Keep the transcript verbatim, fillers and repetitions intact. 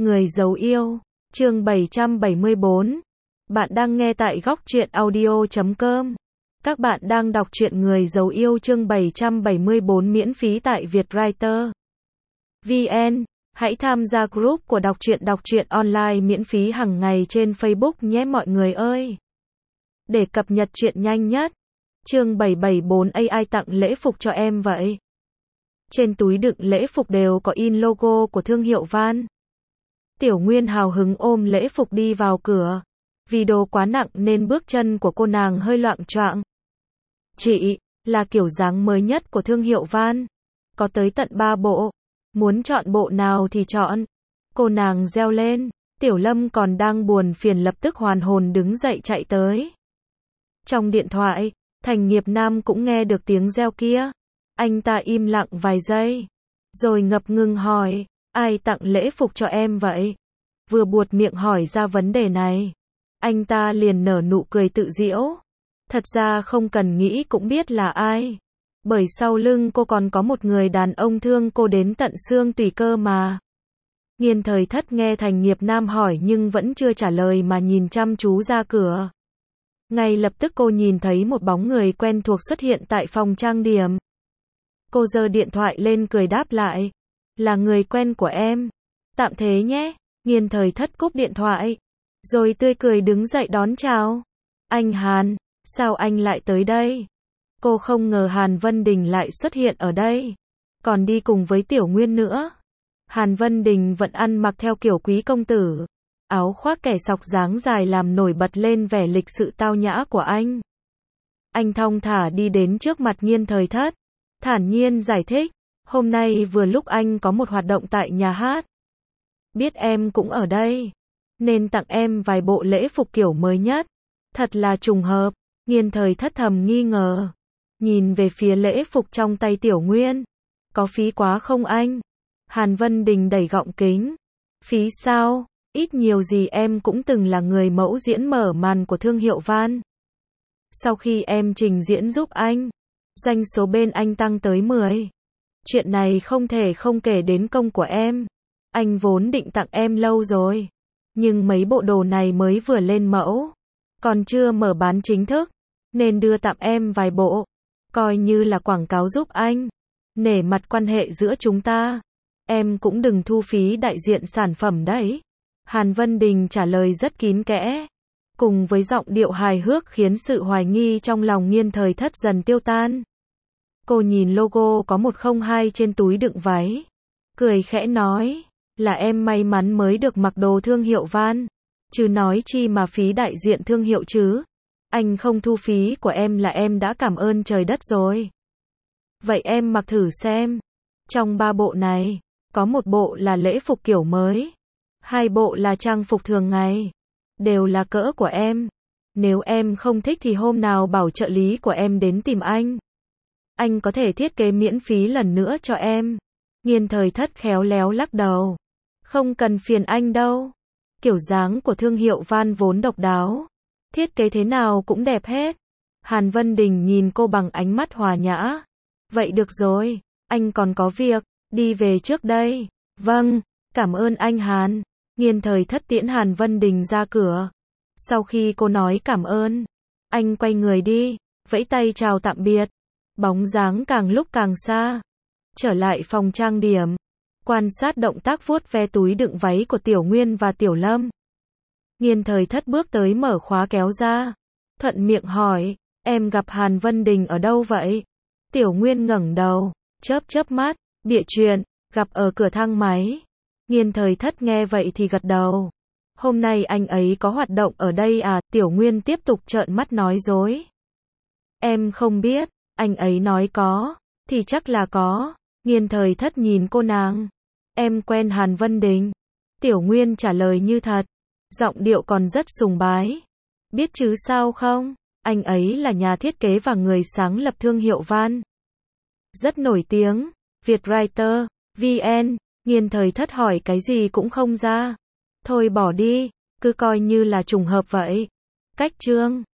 Người giấu yêu, chương bảy trăm bảy mươi bốn. Bạn đang nghe tại góc truyện audio chấm com. Các bạn đang đọc truyện Người giấu yêu chương bảy trăm bảy mươi bốn miễn phí tại Vietwriter vê en. Hãy tham gia group của đọc truyện đọc truyện online miễn phí hàng ngày trên Facebook nhé mọi người ơi. Để cập nhật truyện nhanh nhất. Chương bảy trăm bảy mươi bốn a i tặng lễ phục cho em vậy. Trên túi đựng lễ phục đều có in logo của thương hiệu van. Tiểu Nguyên hào hứng ôm lễ phục đi vào cửa. Vì đồ quá nặng nên bước chân của cô nàng hơi loạng choạng. Chị, là kiểu dáng mới nhất của thương hiệu van. Có tới tận ba bộ. Muốn chọn bộ nào thì chọn. Cô nàng reo lên. Tiểu Lâm còn đang buồn phiền lập tức hoàn hồn đứng dậy chạy tới. Trong điện thoại, Thành Nghiệp Nam cũng nghe được tiếng reo kia. Anh ta im lặng vài giây. Rồi ngập ngừng hỏi. Ai tặng lễ phục cho em vậy? Vừa buột miệng hỏi ra vấn đề này, anh ta liền nở nụ cười tự giễu. Thật ra không cần nghĩ cũng biết là ai. Bởi sau lưng cô còn có một người đàn ông thương cô đến tận xương tủy cơ mà. Nghiên Thời Thất nghe Thành Nghiệp Nam hỏi nhưng vẫn chưa trả lời mà nhìn chăm chú ra cửa. Ngay lập tức cô nhìn thấy một bóng người quen thuộc xuất hiện tại phòng trang điểm. Cô giơ điện thoại lên cười đáp lại. Là người quen của em. Tạm thế nhé. Nghiên Thời Thất cúp điện thoại. Rồi tươi cười đứng dậy đón chào. Anh Hàn, sao anh lại tới đây? Cô không ngờ Hàn Vân Đình lại xuất hiện ở đây. Còn đi cùng với Tiểu Nguyên nữa. Hàn Vân Đình vẫn ăn mặc theo kiểu quý công tử. Áo khoác kẻ sọc dáng dài làm nổi bật lên vẻ lịch sự tao nhã của anh. Anh thong thả đi đến trước mặt Nghiên Thời Thất. Thản nhiên giải thích. Hôm nay vừa lúc anh có một hoạt động tại nhà hát. Biết em cũng ở đây. Nên tặng em vài bộ lễ phục kiểu mới nhất. Thật là trùng hợp. Nghiên Thời Thất thầm nghi ngờ. Nhìn về phía lễ phục trong tay Tiểu Nguyên. Có phí quá không anh? Hàn Vân Đình đẩy gọng kính. Phí sao? Ít nhiều gì em cũng từng là người mẫu diễn mở màn của thương hiệu van. Sau khi em trình diễn giúp anh, doanh số bên anh tăng tới mười. Chuyện này không thể không kể đến công của em. Anh vốn định tặng em lâu rồi. Nhưng mấy bộ đồ này mới vừa lên mẫu. Còn chưa mở bán chính thức. Nên đưa tặng em vài bộ. Coi như là quảng cáo giúp anh. Nể mặt quan hệ giữa chúng ta. Em cũng đừng thu phí đại diện sản phẩm đấy. Hàn Vân Đình trả lời rất kín kẽ. Cùng với giọng điệu hài hước khiến sự hoài nghi trong lòng Nghiên Thời Thất dần tiêu tan. Cô nhìn logo có một không hai trên túi đựng váy. Cười khẽ nói. Là em may mắn mới được mặc đồ thương hiệu van. Chứ nói chi mà phí đại diện thương hiệu chứ. Anh không thu phí của em là em đã cảm ơn trời đất rồi. Vậy em mặc thử xem. Trong ba bộ này, có một bộ là lễ phục kiểu mới. Hai bộ là trang phục thường ngày. Đều là cỡ của em. Nếu em không thích thì hôm nào bảo trợ lý của em đến tìm anh. Anh có thể thiết kế miễn phí lần nữa cho em. Nghiên Thời Thất khéo léo lắc đầu. Không cần phiền anh đâu. Kiểu dáng của thương hiệu van vốn độc đáo. Thiết kế thế nào cũng đẹp hết. Hàn Vân Đình nhìn cô bằng ánh mắt hòa nhã. Vậy được rồi, anh còn có việc, đi về trước đây. Vâng, cảm ơn anh Hàn. Nghiên Thời Thất tiễn Hàn Vân Đình ra cửa. Sau khi cô nói cảm ơn, anh quay người đi, vẫy tay chào tạm biệt. Bóng dáng càng lúc càng xa. Trở lại phòng trang điểm. Quan sát động tác vuốt ve túi đựng váy của Tiểu Nguyên và Tiểu Lâm. Nghiên Thời Thất bước tới mở khóa kéo ra. Thuận miệng hỏi. Em gặp Hàn Vân Đình ở đâu vậy? Tiểu Nguyên ngẩng đầu. Chớp chớp mắt. Bịa chuyện. Gặp ở cửa thang máy. Nghiên Thời Thất nghe vậy thì gật đầu. Hôm nay anh ấy có hoạt động ở đây à? Tiểu Nguyên tiếp tục trợn mắt nói dối. Em không biết. Anh ấy nói có. Thì chắc là có. Nghiên Thời Thất nhìn cô nàng. Em quen Hàn Vân Đình. Tiểu Nguyên trả lời như thật. Giọng điệu còn rất sùng bái. Biết chứ sao không? Anh ấy là nhà thiết kế và người sáng lập thương hiệu van. Rất nổi tiếng. Vietwriter vê en. Nghiên Thời Thất hỏi cái gì cũng không ra. Thôi bỏ đi. Cứ coi như là trùng hợp vậy. Cách chương.